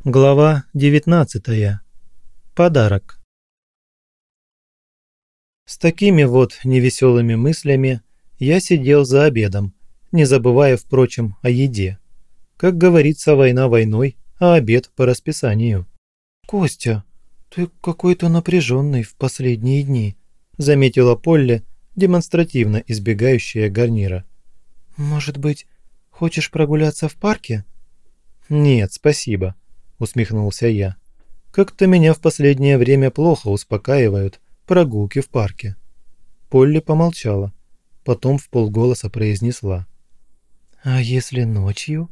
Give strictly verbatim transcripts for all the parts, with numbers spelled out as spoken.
Глава девятнадцатая. Подарок. С такими вот невеселыми мыслями я сидел за обедом, не забывая, впрочем, о еде. Как говорится, война войной, а обед по расписанию. «Костя, ты какой-то напряженный в последние дни», заметила Полли, демонстративно избегающая гарнира. «Может быть, хочешь прогуляться в парке?» «Нет, спасибо», усмехнулся я. «Как-то меня в последнее время плохо успокаивают прогулки в парке». Полли помолчала, потом вполголоса произнесла. «А если ночью?»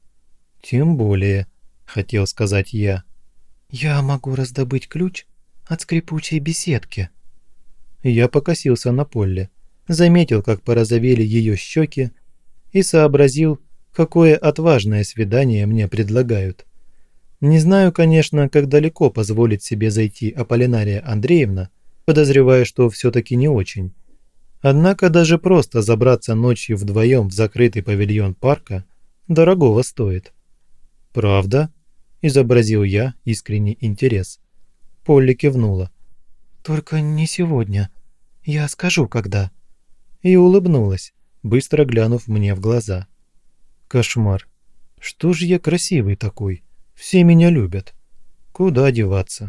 «Тем более», — хотел сказать я. «Я могу раздобыть ключ от скрипучей беседки». Я покосился на Полли, заметил, как порозовели ее щеки, и сообразил, какое отважное свидание мне предлагают. Не знаю, конечно, как далеко позволит себе зайти Аполлинария Андреевна, подозревая, что все-таки не очень. Однако даже просто забраться ночью вдвоем в закрытый павильон парка дорогого стоит. «Правда?» – изобразил я искренний интерес. Полли кивнула. «Только не сегодня. Я скажу, когда». И улыбнулась, быстро глянув мне в глаза. «Кошмар. Что ж я красивый такой? Все меня любят. Куда деваться?»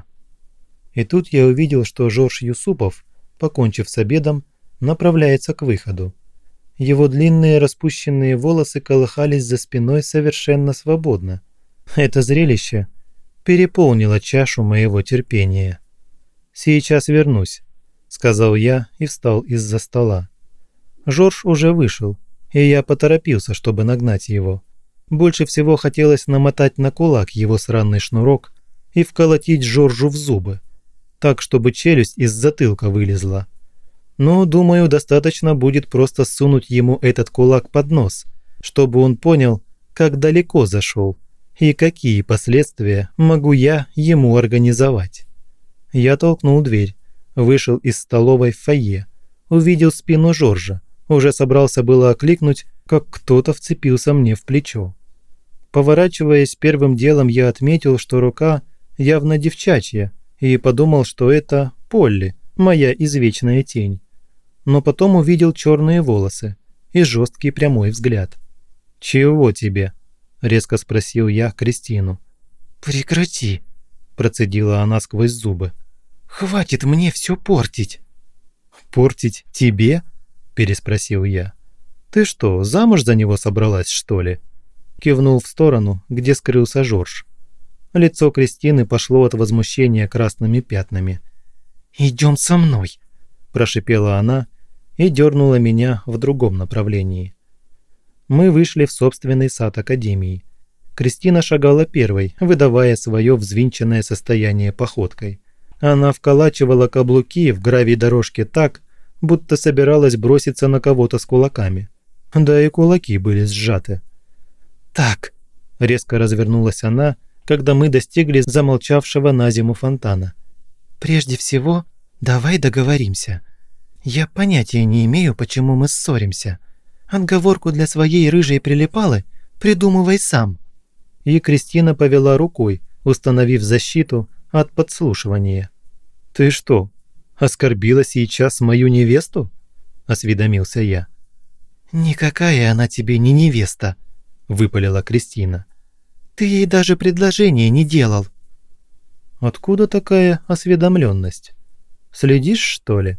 И тут я увидел, что Жорж Юсупов, покончив с обедом, направляется к выходу. Его длинные распущенные волосы колыхались за спиной совершенно свободно. Это зрелище переполнило чашу моего терпения. «Сейчас вернусь», — сказал я и встал из-за стола. Жорж уже вышел, и я поторопился, чтобы нагнать его. Больше всего хотелось намотать на кулак его сраный шнурок и вколотить Жоржу в зубы, так, чтобы челюсть из затылка вылезла. Но, думаю, достаточно будет просто сунуть ему этот кулак под нос, чтобы он понял, как далеко зашел и какие последствия могу я ему организовать. Я толкнул дверь, вышел из столовой в фойе, увидел спину Жоржа, уже собрался было окликнуть, как кто-то вцепился мне в плечо. Поворачиваясь, первым делом я отметил, что рука явно девчачья, и подумал, что это Полли, моя извечная тень. Но потом увидел черные волосы и жесткий прямой взгляд. «Чего тебе?» – резко спросил я Кристину. «Прекрати!» – процедила она сквозь зубы. «Хватит мне все портить!» «Портить тебе?» – переспросил я. «Ты что, замуж за него собралась, что ли?» Кивнул в сторону, где скрылся Жорж. Лицо Кристины пошло от возмущения красными пятнами. «Идем со мной!» – прошипела она и дернула меня в другом направлении. Мы вышли в собственный сад Академии. Кристина шагала первой, выдавая свое взвинченное состояние походкой. Она вколачивала каблуки в гравий дорожки так, будто собиралась броситься на кого-то с кулаками. Да и кулаки были сжаты. «Так», – резко развернулась она, когда мы достигли замолчавшего на зиму фонтана. «Прежде всего, давай договоримся. Я понятия не имею, почему мы ссоримся. Отговорку для своей рыжей прилипалы придумывай сам». И Кристина повела рукой, установив защиту от подслушивания. «Ты что, оскорбила сейчас мою невесту?» – осведомился я. «Никакая она тебе не невеста», – выпалила Кристина. «Ты ей даже предложение не делал». «Откуда такая осведомленность? Следишь, что ли?»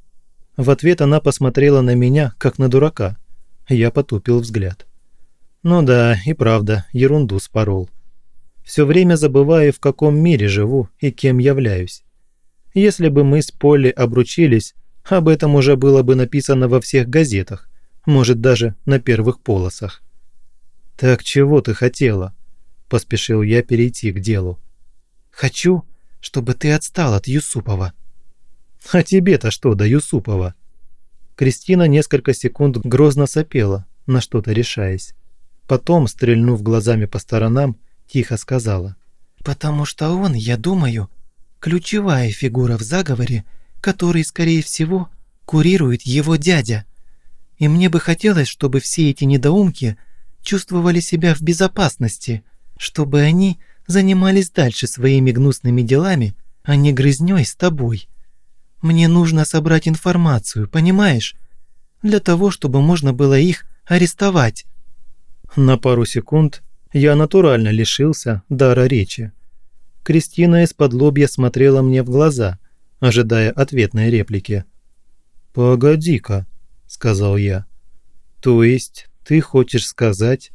В ответ она посмотрела на меня, как на дурака. Я потупил взгляд. Ну да, и правда, ерунду спорол. Все время забываю, в каком мире живу и кем являюсь. Если бы мы с Полли обручились, об этом уже было бы написано во всех газетах, может, даже на первых полосах. «Так чего ты хотела?» – поспешил я перейти к делу. «Хочу, чтобы ты отстал от Юсупова». «А тебе-то что до Юсупова?» Кристина несколько секунд грозно сопела, на что-то решаясь. Потом, стрельнув глазами по сторонам, тихо сказала. «Потому что он, я думаю, ключевая фигура в заговоре, который, скорее всего, курирует его дядя. И мне бы хотелось, чтобы все эти недоумки чувствовали себя в безопасности, чтобы они занимались дальше своими гнусными делами, а не грызнёй с тобой. Мне нужно собрать информацию, понимаешь? Для того, чтобы можно было их арестовать». На пару секунд я натурально лишился дара речи. Кристина из-под лобья смотрела мне в глаза, ожидая ответной реплики. «Погоди-ка», – сказал я. «То есть ты хочешь сказать...»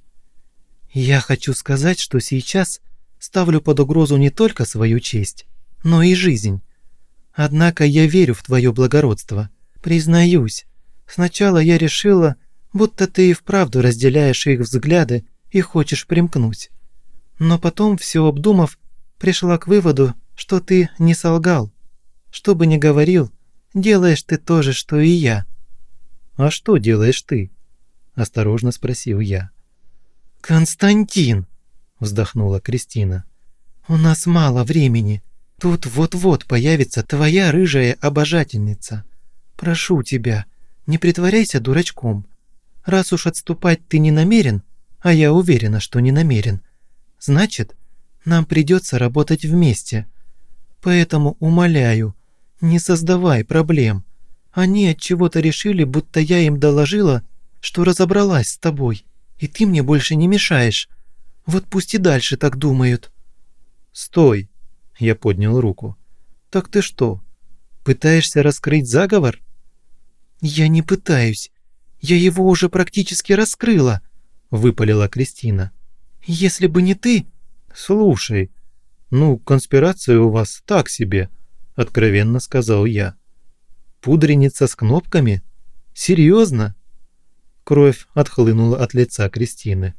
«Я хочу сказать, что сейчас ставлю под угрозу не только свою честь, но и жизнь. Однако я верю в твое благородство. Признаюсь, сначала я решила, будто ты и вправду разделяешь их взгляды и хочешь примкнуть. Но потом, все обдумав, пришла к выводу, что ты не солгал. Что бы ни говорил, делаешь ты то же, что и я». «А что делаешь ты?» – осторожно спросил я. «Константин!» – вздохнула Кристина. «У нас мало времени. Тут вот-вот появится твоя рыжая обожательница. Прошу тебя, не притворяйся дурачком. Раз уж отступать ты не намерен, а я уверена, что не намерен, значит, нам придется работать вместе. Поэтому умоляю, не создавай проблем. Они от чего-то решили, будто я им доложила, что разобралась с тобой, и ты мне больше не мешаешь. Вот пусть и дальше так думают». «Стой!» – я поднял руку. «Так ты что, пытаешься раскрыть заговор?» «Я не пытаюсь. Я его уже практически раскрыла», – выпалила Кристина. «Если бы не ты...» «Слушай, ну, конспирация у вас так себе», – откровенно сказал я. «Пудреница с кнопками? Серьезно?» Кровь отхлынула от лица Кристины.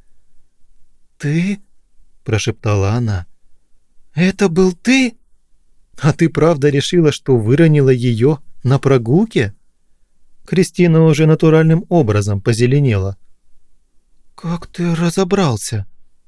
«Ты?» – прошептала она. «Это был ты? А ты правда решила, что выронила ее на прогулке?» Кристина уже натуральным образом позеленела. «Как ты разобрался?»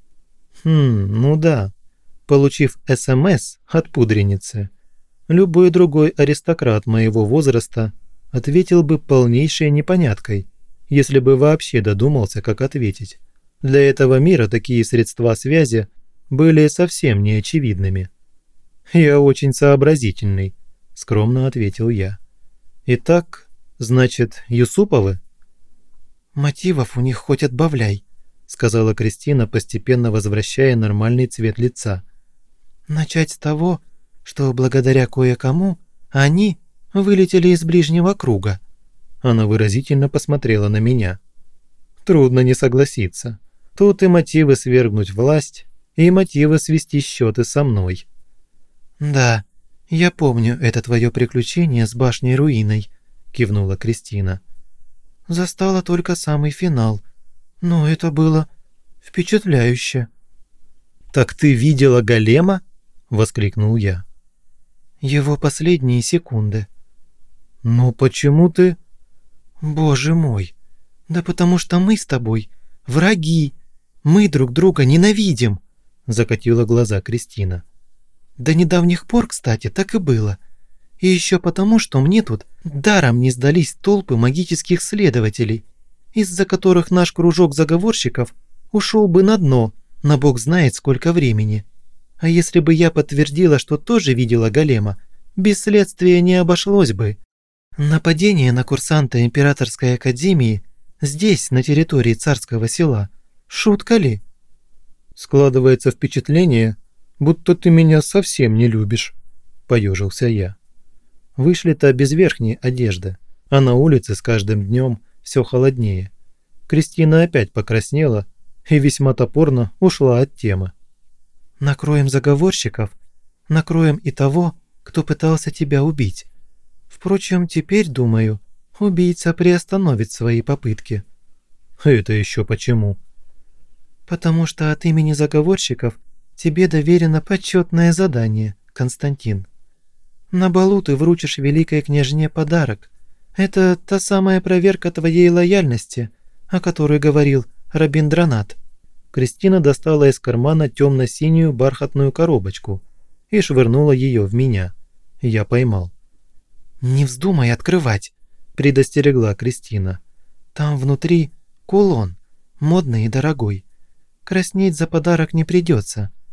«Хм, ну да. Получив СМС от пудреницы, любой другой аристократ моего возраста ответил бы полнейшей непоняткой, если бы вообще додумался, как ответить. Для этого мира такие средства связи были совсем неочевидными. «Я очень сообразительный», – скромно ответил я. «Итак, значит, Юсуповы?» «Мотивов у них хоть отбавляй», – сказала Кристина, постепенно возвращая нормальный цвет лица. «Начать с того, что благодаря кое-кому они вылетели из ближнего круга». Она выразительно посмотрела на меня. «Трудно не согласиться. Тут и мотивы свергнуть власть, и мотивы свести счеты со мной». «Да, я помню это твое приключение с башней руиной», – кивнула Кристина. «Застала только самый финал, но это было впечатляюще». «Так ты видела голема?» – воскликнул я. «Его последние секунды». «Но почему ты...» «Боже мой, да потому что мы с тобой враги, мы друг друга ненавидим», – закатила глаза Кристина. «До недавних пор, кстати, так и было. И еще потому, что мне тут даром не сдались толпы магических следователей, из-за которых наш кружок заговорщиков ушел бы на дно на бог знает сколько времени. А если бы я подтвердила, что тоже видела голема, без следствия не обошлось бы. Нападение на курсанта Императорской академии здесь, на территории царского села, шутка ли?» «Складывается впечатление, будто ты меня совсем не любишь», – поежился я. Вышли-то без верхней одежды, а на улице с каждым днем все холоднее. Кристина опять покраснела и весьма топорно ушла от темы. «Накроем заговорщиков, накроем и того, кто пытался тебя убить. Впрочем, теперь, думаю, убийца приостановит свои попытки». «Это еще почему?» «Потому что от имени заговорщиков тебе доверено почетное задание, Константин. На балу ты вручишь великой княжне подарок. Это та самая проверка твоей лояльности, о которой говорил Рабиндранат». Кристина достала из кармана темно-синюю бархатную коробочку и швырнула ее в меня. Я поймал. «Не вздумай открывать», – предостерегла Кристина. «Там внутри кулон, модный и дорогой. Краснеть за подарок не придется.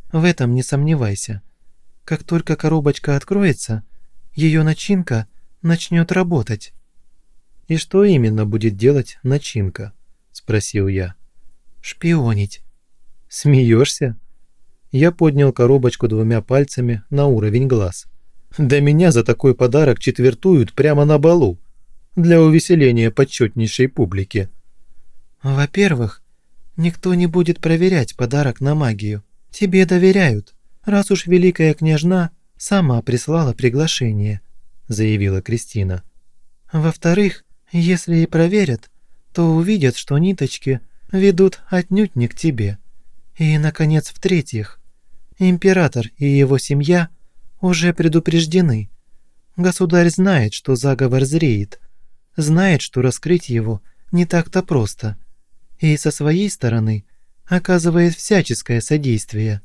В этом не сомневайся. Как только коробочка откроется, ее начинка начнет работать». «И что именно будет делать начинка?» – спросил я. «Шпионить». «Смеешься?» Я поднял коробочку двумя пальцами на уровень глаз. «Да меня за такой подарок четвертуют прямо на балу, для увеселения почетнейшей публики». «Во-первых, никто не будет проверять подарок на магию. Тебе доверяют, раз уж великая княжна сама прислала приглашение», – заявила Кристина. «Во-вторых, если и проверят, то увидят, что ниточки ведут отнюдь не к тебе. И, наконец, в-третьих, император и его семья уже предупреждены. Государь знает, что заговор зреет, знает, что раскрыть его не так-то просто, и со своей стороны оказывает всяческое содействие».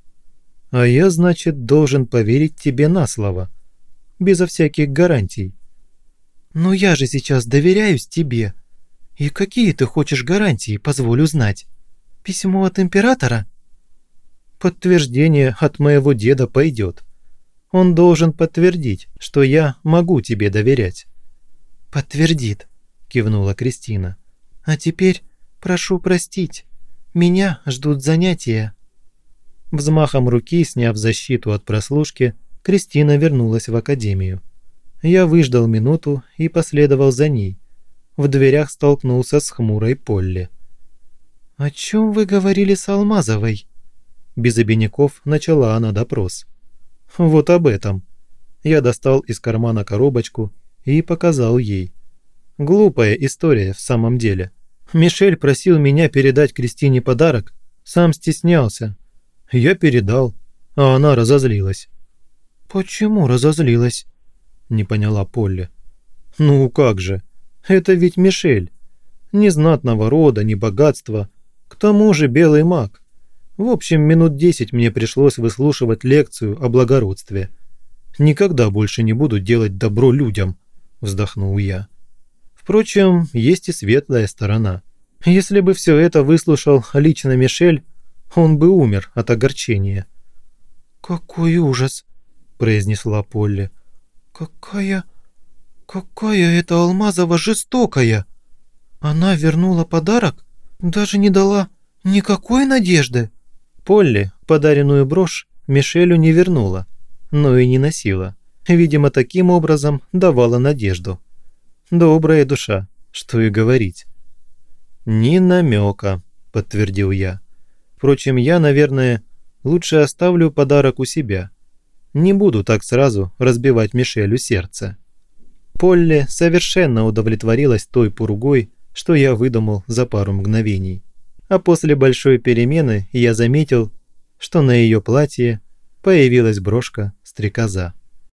«А я, значит, должен поверить тебе на слово, безо всяких гарантий». «Ну я же сейчас доверяюсь тебе. И какие ты хочешь гарантии, позволю знать? Письмо от императора?» «Подтверждение от моего деда пойдет. Он должен подтвердить, что я могу тебе доверять». «Подтвердит», – кивнула Кристина. «А теперь прошу простить. Меня ждут занятия». Взмахом руки, сняв защиту от прослушки, Кристина вернулась в академию. Я выждал минуту и последовал за ней. В дверях столкнулся с хмурой Полли. «О чем вы говорили с Алмазовой?» Без обиняков начала она допрос. «Вот об этом». Я достал из кармана коробочку и показал ей. Глупая история в самом деле. Мишель просил меня передать Кристине подарок, сам стеснялся. Я передал, а она разозлилась. «Почему разозлилась?» – не поняла Полли. «Ну как же, это ведь Мишель. Ни знатного рода, ни богатства, к тому же белый маг. В общем, минут десять мне пришлось выслушивать лекцию о благородстве. Никогда больше не буду делать добро людям», – вздохнул я. Впрочем, есть и светлая сторона. Если бы все это выслушал лично Мишель, он бы умер от огорчения. «Какой ужас!» – произнесла Полли. «Какая... какая это Алмазова жестокая! Она вернула подарок? Даже не дала никакой надежды!» Полли подаренную брошь Мишелю не вернула, но и не носила. Видимо, таким образом давала надежду. Добрая душа, что и говорить. «Ни намека», – подтвердил я. «Впрочем, я, наверное, лучше оставлю подарок у себя. Не буду так сразу разбивать Мишелю сердце». Полли совершенно удовлетворилась той пургой, что я выдумал за пару мгновений. А после большой перемены я заметил, что на ее платье появилась брошка-стрекоза.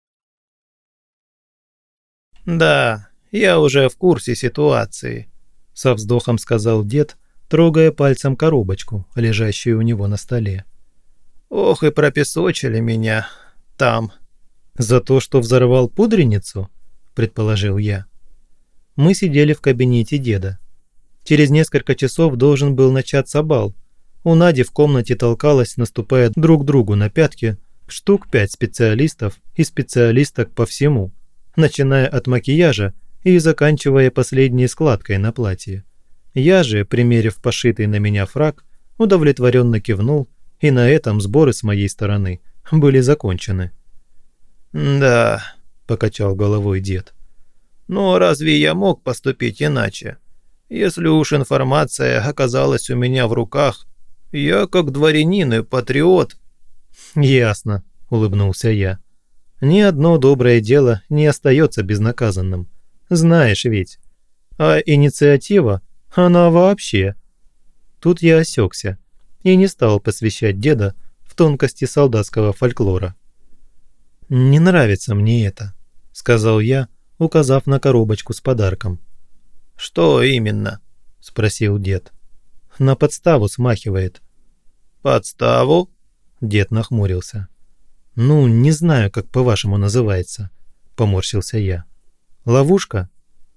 «Да, я уже в курсе ситуации», – со вздохом сказал дед, трогая пальцем коробочку, лежащую у него на столе. «Ох и пропесочили меня там». «За то, что взорвал пудреницу?» – предположил я. Мы сидели в кабинете деда. Через несколько часов должен был начаться бал. У Нади в комнате толкалось, наступая друг другу на пятки, штук пять специалистов и специалисток по всему, начиная от макияжа и заканчивая последней складкой на платье. Я же, примерив пошитый на меня фрак, удовлетворенно кивнул, и на этом сборы с моей стороны были закончены. «Да», – покачал головой дед. «Но разве я мог поступить иначе? Если уж информация оказалась у меня в руках, я как дворянин и патриот». «Ясно», – улыбнулся я. «Ни одно доброе дело не остается безнаказанным. Знаешь ведь. А инициатива, она вообще...» Тут я осекся и не стал посвящать деда в тонкости солдатского фольклора. «Не нравится мне это», – сказал я, указав на коробочку с подарком. «Что именно?» – спросил дед. «На подставу смахивает». «Подставу?» – дед нахмурился. «Ну, не знаю, как по-вашему называется», – поморщился я. «Ловушка?»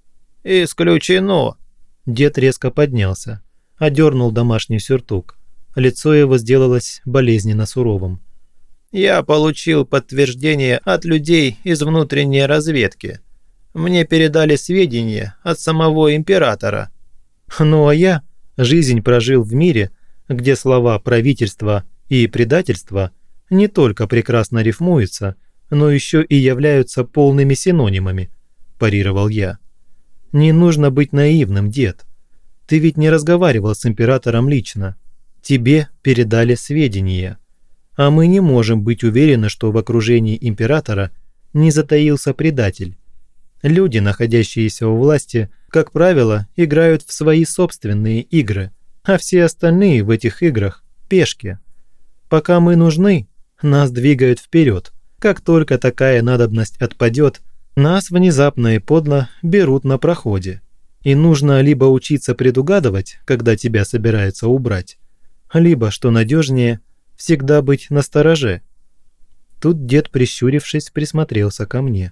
«Исключено!» Дед резко поднялся, одернул домашний сюртук, Лицо его сделалось болезненно суровым. «Я получил подтверждение от людей из внутренней разведки. Мне передали сведения от самого императора». Ну а я жизнь прожил в мире, где слова «правительство» и «предательство» не только прекрасно рифмуются, но еще и являются полными синонимами, парировал я. Не нужно быть наивным, дед. Ты ведь не разговаривал с императором лично. Тебе передали сведения. А мы не можем быть уверены, что в окружении императора не затаился предатель. Люди, находящиеся у власти, как правило, играют в свои собственные игры, а все остальные в этих играх – пешки. Пока мы нужны, нас двигают вперед. Как только такая надобность отпадет, нас внезапно и подло берут на проходе. И нужно либо учиться предугадывать, когда тебя собираются убрать, либо, что надежнее, всегда быть настороже. Тут дед, прищурившись, присмотрелся ко мне.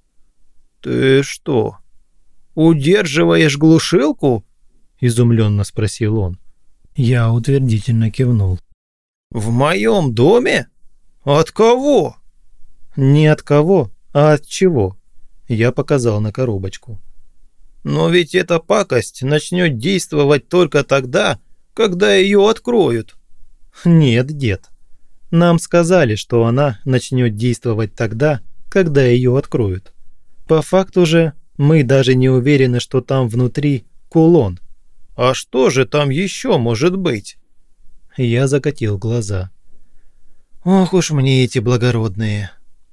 «Ты что, удерживаешь глушилку?» – изумленно спросил он. Я утвердительно кивнул. «В моем доме? От кого?» «Не от кого, а от чего?» Я показал на коробочку. «Но ведь эта пакость начнет действовать только тогда, когда ее откроют». «Нет, дед. Нам сказали, что она начнет действовать тогда, когда ее откроют. По факту же мы даже не уверены, что там внутри кулон». «А что же там еще может быть?» Я закатил глаза. «Ох уж мне эти благородные».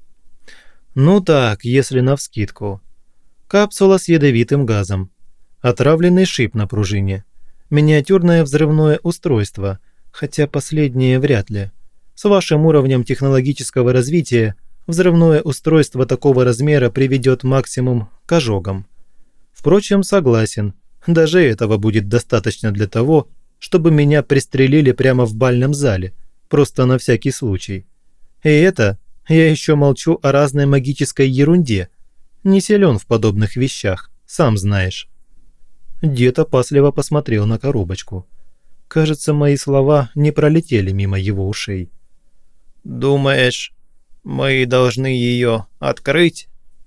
«Ну так, если навскидку. Капсула с ядовитым газом, отравленный шип на пружине, миниатюрное взрывное устройство, хотя последнее вряд ли. С вашим уровнем технологического развития взрывное устройство такого размера приведет максимум к ожогам. Впрочем, согласен, даже этого будет достаточно для того, чтобы меня пристрелили прямо в бальном зале, просто на всякий случай. И это я еще молчу о разной магической ерунде. Не силен в подобных вещах, сам знаешь». Дед опасливо посмотрел на коробочку. Кажется, мои слова не пролетели мимо его ушей. «Думаешь, мы должны ее открыть?»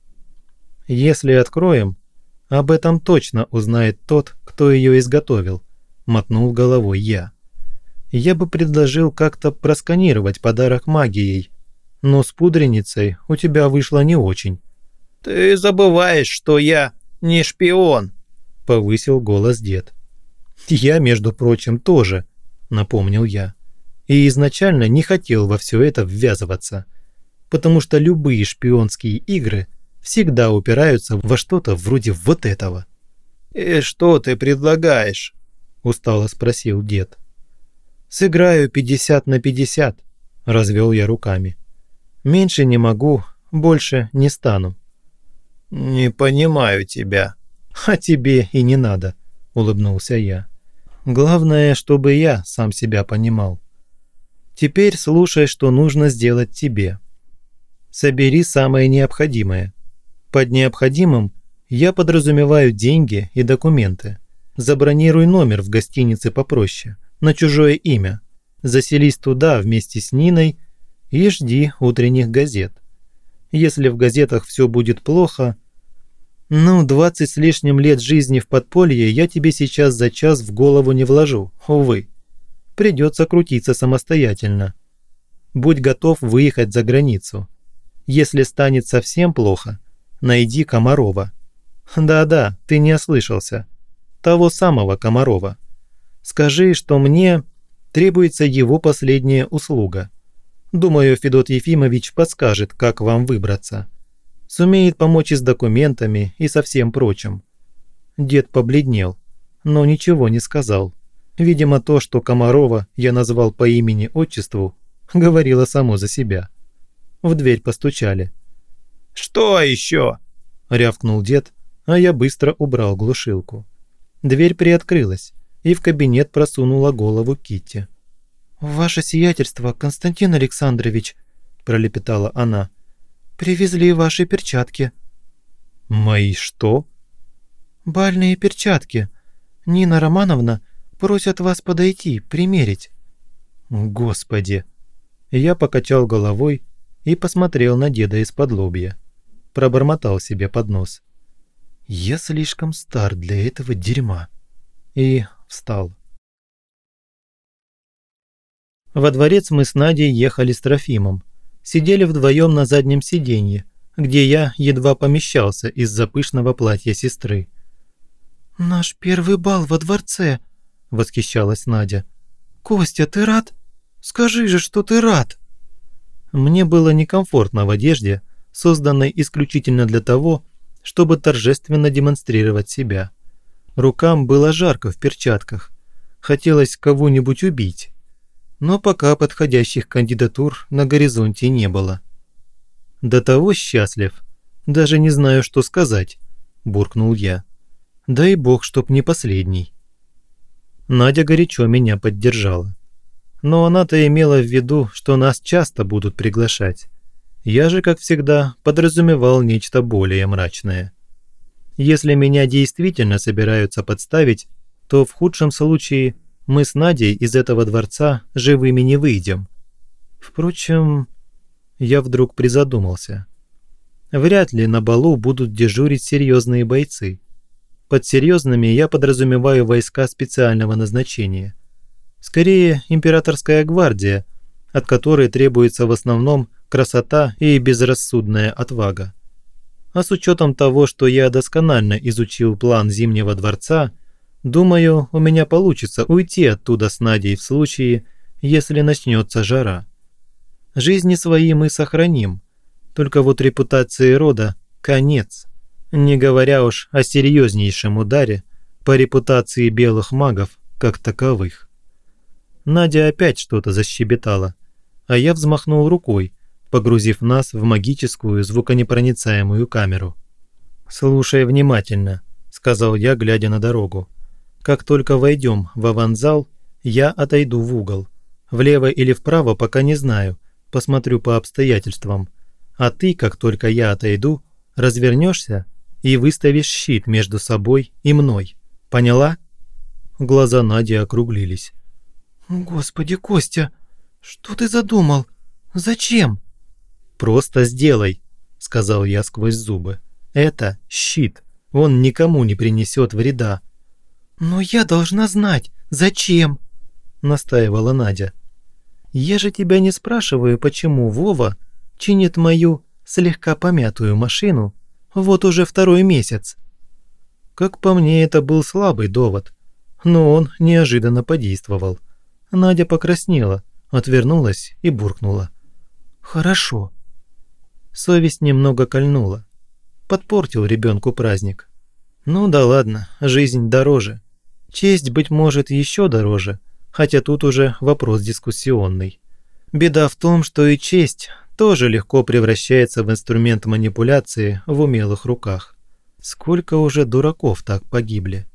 «Если откроем, об этом точно узнает тот, кто ее изготовил», – мотнул головой я. «Я бы предложил как-то просканировать подарок магией, но с пудреницей у тебя вышло не очень». «Ты забываешь, что я не шпион», – повысил голос дед. «Я, между прочим, тоже», – напомнил я. «И изначально не хотел во все это ввязываться, потому что любые шпионские игры всегда упираются во что-то вроде вот этого». «И что ты предлагаешь?» – устало спросил дед. «Сыграю пятьдесят на пятьдесят», – развел я руками. «Меньше не могу, больше не стану». «Не понимаю тебя». «А тебе и не надо», – улыбнулся я. «Главное, чтобы я сам себя понимал. Теперь слушай, что нужно сделать тебе. Собери самое необходимое. Под необходимым я подразумеваю деньги и документы. Забронируй номер в гостинице попроще, на чужое имя. Заселись туда вместе с Ниной и жди утренних газет. Если в газетах все будет плохо, ну, двадцать с лишним лет жизни в подполье я тебе сейчас за час в голову не вложу, увы. Придется крутиться самостоятельно. Будь готов выехать за границу. Если станет совсем плохо, найди Комарова. Да-да, ты не ослышался. Того самого Комарова. Скажи, что мне требуется его последняя услуга. Думаю, Федот Ефимович подскажет, как вам выбраться. Сумеет помочь и с документами, и со всем прочим». Дед побледнел, но ничего не сказал. Видимо, то, что Комарова я назвал по имени-отчеству, говорило само за себя. В дверь постучали. «Что еще?» – рявкнул дед, а я быстро убрал глушилку. Дверь приоткрылась, и в кабинет просунула голову Китти. «Ваше сиятельство, Константин Александрович», – пролепетала она, – «привезли ваши перчатки». «Мои что?» «Бальные перчатки. Нина Романовна просят вас подойти, примерить». Господи! Я покачал головой и посмотрел на деда из-под лобья. Пробормотал себе под нос. Я слишком стар для этого дерьма. И встал. Во дворец мы с Надей ехали с Трофимом. Сидели вдвоем на заднем сиденье, где я едва помещался из-за пышного платья сестры. «Наш первый бал во дворце!» – восхищалась Надя. «Костя, ты рад? Скажи же, что ты рад!» Мне было некомфортно в одежде, созданной исключительно для того, чтобы торжественно демонстрировать себя. Рукам было жарко в перчатках. Хотелось кого-нибудь убить. Но пока подходящих кандидатур на горизонте не было. «До того счастлив, даже не знаю, что сказать», – буркнул я. «Дай бог, чтоб не последний». Надя горячо меня поддержала. Но она-то имела в виду, что нас часто будут приглашать. Я же, как всегда, подразумевал нечто более мрачное. Если меня действительно собираются подставить, то в худшем случае мы с Надей из этого дворца живыми не выйдем. Впрочем, я вдруг призадумался. Вряд ли на балу будут дежурить серьезные бойцы. Под серьезными я подразумеваю войска специального назначения. Скорее, императорская гвардия, от которой требуется в основном красота и безрассудная отвага. А с учетом того, что я досконально изучил план Зимнего дворца, думаю, у меня получится уйти оттуда с Надей в случае, если начнется жара. Жизни свои мы сохраним, только вот репутации рода конец, не говоря уж о серьезнейшем ударе по репутации белых магов как таковых. Надя опять что-то защебетала, а я взмахнул рукой, погрузив нас в магическую звуконепроницаемую камеру. «Слушай внимательно», – сказал я, глядя на дорогу. «Как только войдем в аванзал, я отойду в угол. Влево или вправо пока не знаю, посмотрю по обстоятельствам. А ты, как только я отойду, развернешься и выставишь щит между собой и мной. Поняла?» Глаза Нади округлились. «Господи, Костя, что ты задумал? Зачем?» «Просто сделай», – сказал я сквозь зубы. «Это щит, он никому не принесет вреда». «Но я должна знать, зачем?» – настаивала Надя. «Я же тебя не спрашиваю, почему Вова чинит мою слегка помятую машину вот уже второй месяц». Как по мне, это был слабый довод, но он неожиданно подействовал. Надя покраснела, отвернулась и буркнула. «Хорошо». Совесть немного кольнула. Подпортил ребенку праздник. Ну да ладно, жизнь дороже. Честь, быть может, еще дороже, хотя тут уже вопрос дискуссионный. Беда в том, что и честь тоже легко превращается в инструмент манипуляции в умелых руках. Сколько уже дураков так погибли.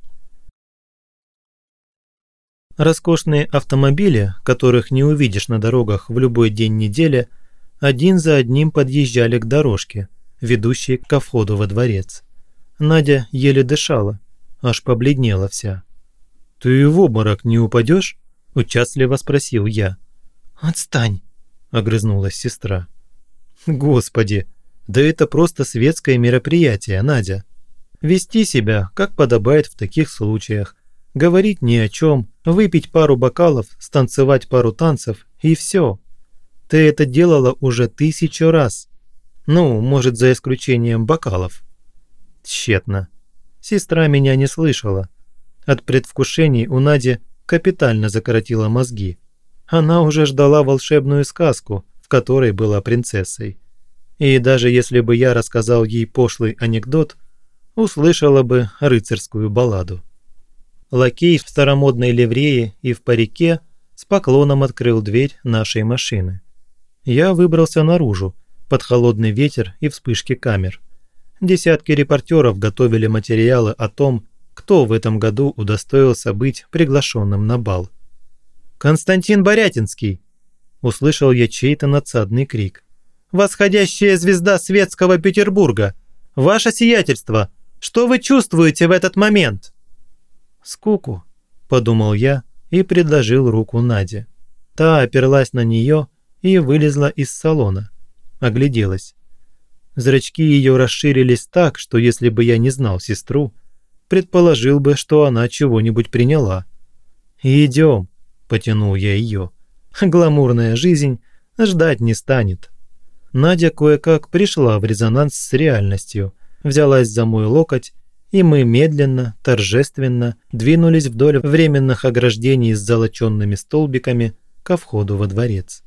Роскошные автомобили, которых не увидишь на дорогах в любой день недели, один за одним подъезжали к дорожке, ведущей ко входу во дворец. Надя еле дышала, аж побледнела вся. «Ты в обморок не упадешь?» – участливо спросил я. «Отстань!» – огрызнулась сестра. «Господи, да это просто светское мероприятие, Надя. Вести себя, как подобает в таких случаях, говорить ни о чем, выпить пару бокалов, станцевать пару танцев и все. Ты это делала уже тысячу раз. Ну, может, за исключением бокалов». Тщетно. Сестра меня не слышала. От предвкушений у Нади капитально закоротила мозги. Она уже ждала волшебную сказку, в которой была принцессой. И даже если бы я рассказал ей пошлый анекдот, услышала бы рыцарскую балладу. Лакей в старомодной ливрее и в парике с поклоном открыл дверь нашей машины. Я выбрался наружу, под холодный ветер и вспышки камер. Десятки репортеров готовили материалы о том, кто в этом году удостоился быть приглашенным на бал. «Константин Борятинский!» – услышал я чей-то надсадный крик. «Восходящая звезда светского Петербурга! Ваше сиятельство! Что вы чувствуете в этот момент?» «Скуку», – подумал я и предложил руку Наде. Та оперлась на нее и вылезла из салона. Огляделась. Зрачки ее расширились так, что если бы я не знал сестру, предположил бы, что она чего-нибудь приняла. «Идем», – потянул я ее. «Гламурная жизнь ждать не станет». Надя кое-как пришла в резонанс с реальностью, взялась за мой локоть, и мы медленно, торжественно двинулись вдоль временных ограждений с золоченными столбиками ко входу во дворец.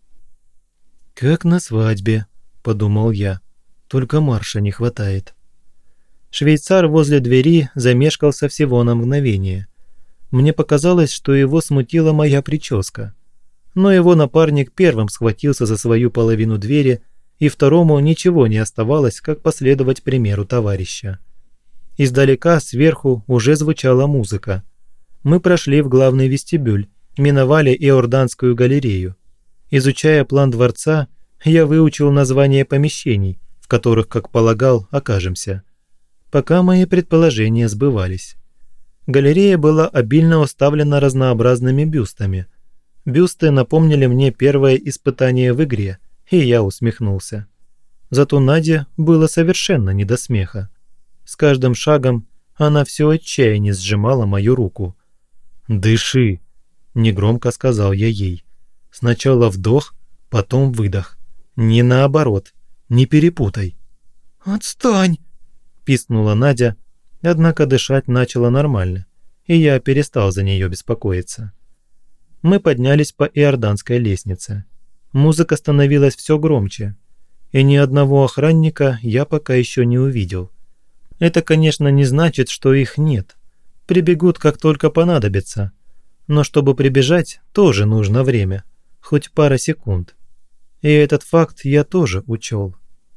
«Как на свадьбе», – подумал я, – «только марша не хватает». Швейцар возле двери замешкался всего на мгновение. Мне показалось, что его смутила моя прическа. Но его напарник первым схватился за свою половину двери, и второму ничего не оставалось, как последовать примеру товарища. Издалека, сверху, уже звучала музыка. Мы прошли в главный вестибюль, миновали Иорданскую галерею. Изучая план дворца, я выучил названия помещений, в которых, как полагал, окажемся. Пока мои предположения сбывались. Галерея была обильно уставлена разнообразными бюстами. Бюсты напомнили мне первое испытание в игре, и я усмехнулся. Зато Наде было совершенно не до смеха. С каждым шагом она все отчаяние сжимала мою руку. «Дыши», – негромко сказал я ей. «Сначала вдох, потом выдох. Не наоборот, не перепутай». «Отстань!» – пискнула Надя, однако дышать начала нормально, и я перестал за нее беспокоиться. Мы поднялись по Иорданской лестнице. Музыка становилась все громче, и ни одного охранника я пока еще не увидел. Это, конечно, не значит, что их нет. Прибегут, как только понадобится. Но чтобы прибежать, тоже нужно время, хоть пара секунд. И этот факт я тоже учел.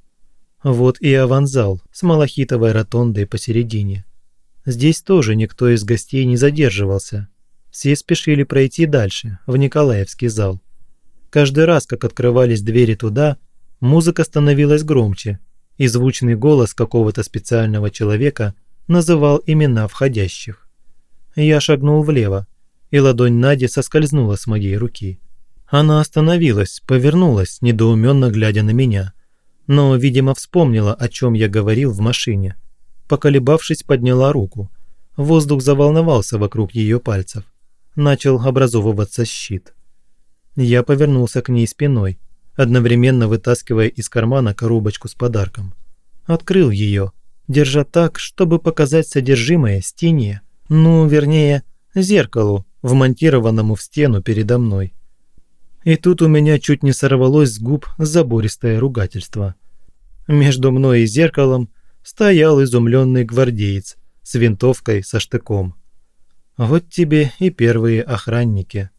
Вот и аванзал с малахитовой ротондой посередине. Здесь тоже никто из гостей не задерживался. Все спешили пройти дальше, в Николаевский зал. Каждый раз, как открывались двери туда, музыка становилась громче, и звучный голос какого-то специального человека называл имена входящих. Я шагнул влево, и ладонь Нади соскользнула с моей руки. Она остановилась, повернулась, недоуменно глядя на меня, но, видимо, вспомнила, о чем я говорил в машине. Поколебавшись, подняла руку. Воздух заволновался вокруг ее пальцев. Начал образовываться щит. Я повернулся к ней спиной, одновременно вытаскивая из кармана коробочку с подарком. Открыл ее, держа так, чтобы показать содержимое стене, ну, вернее, зеркалу, вмонтированному в стену передо мной. И тут у меня чуть не сорвалось с губ забористое ругательство. Между мной и зеркалом стоял изумленный гвардеец с винтовкой со штыком. Вот тебе и первые охранники.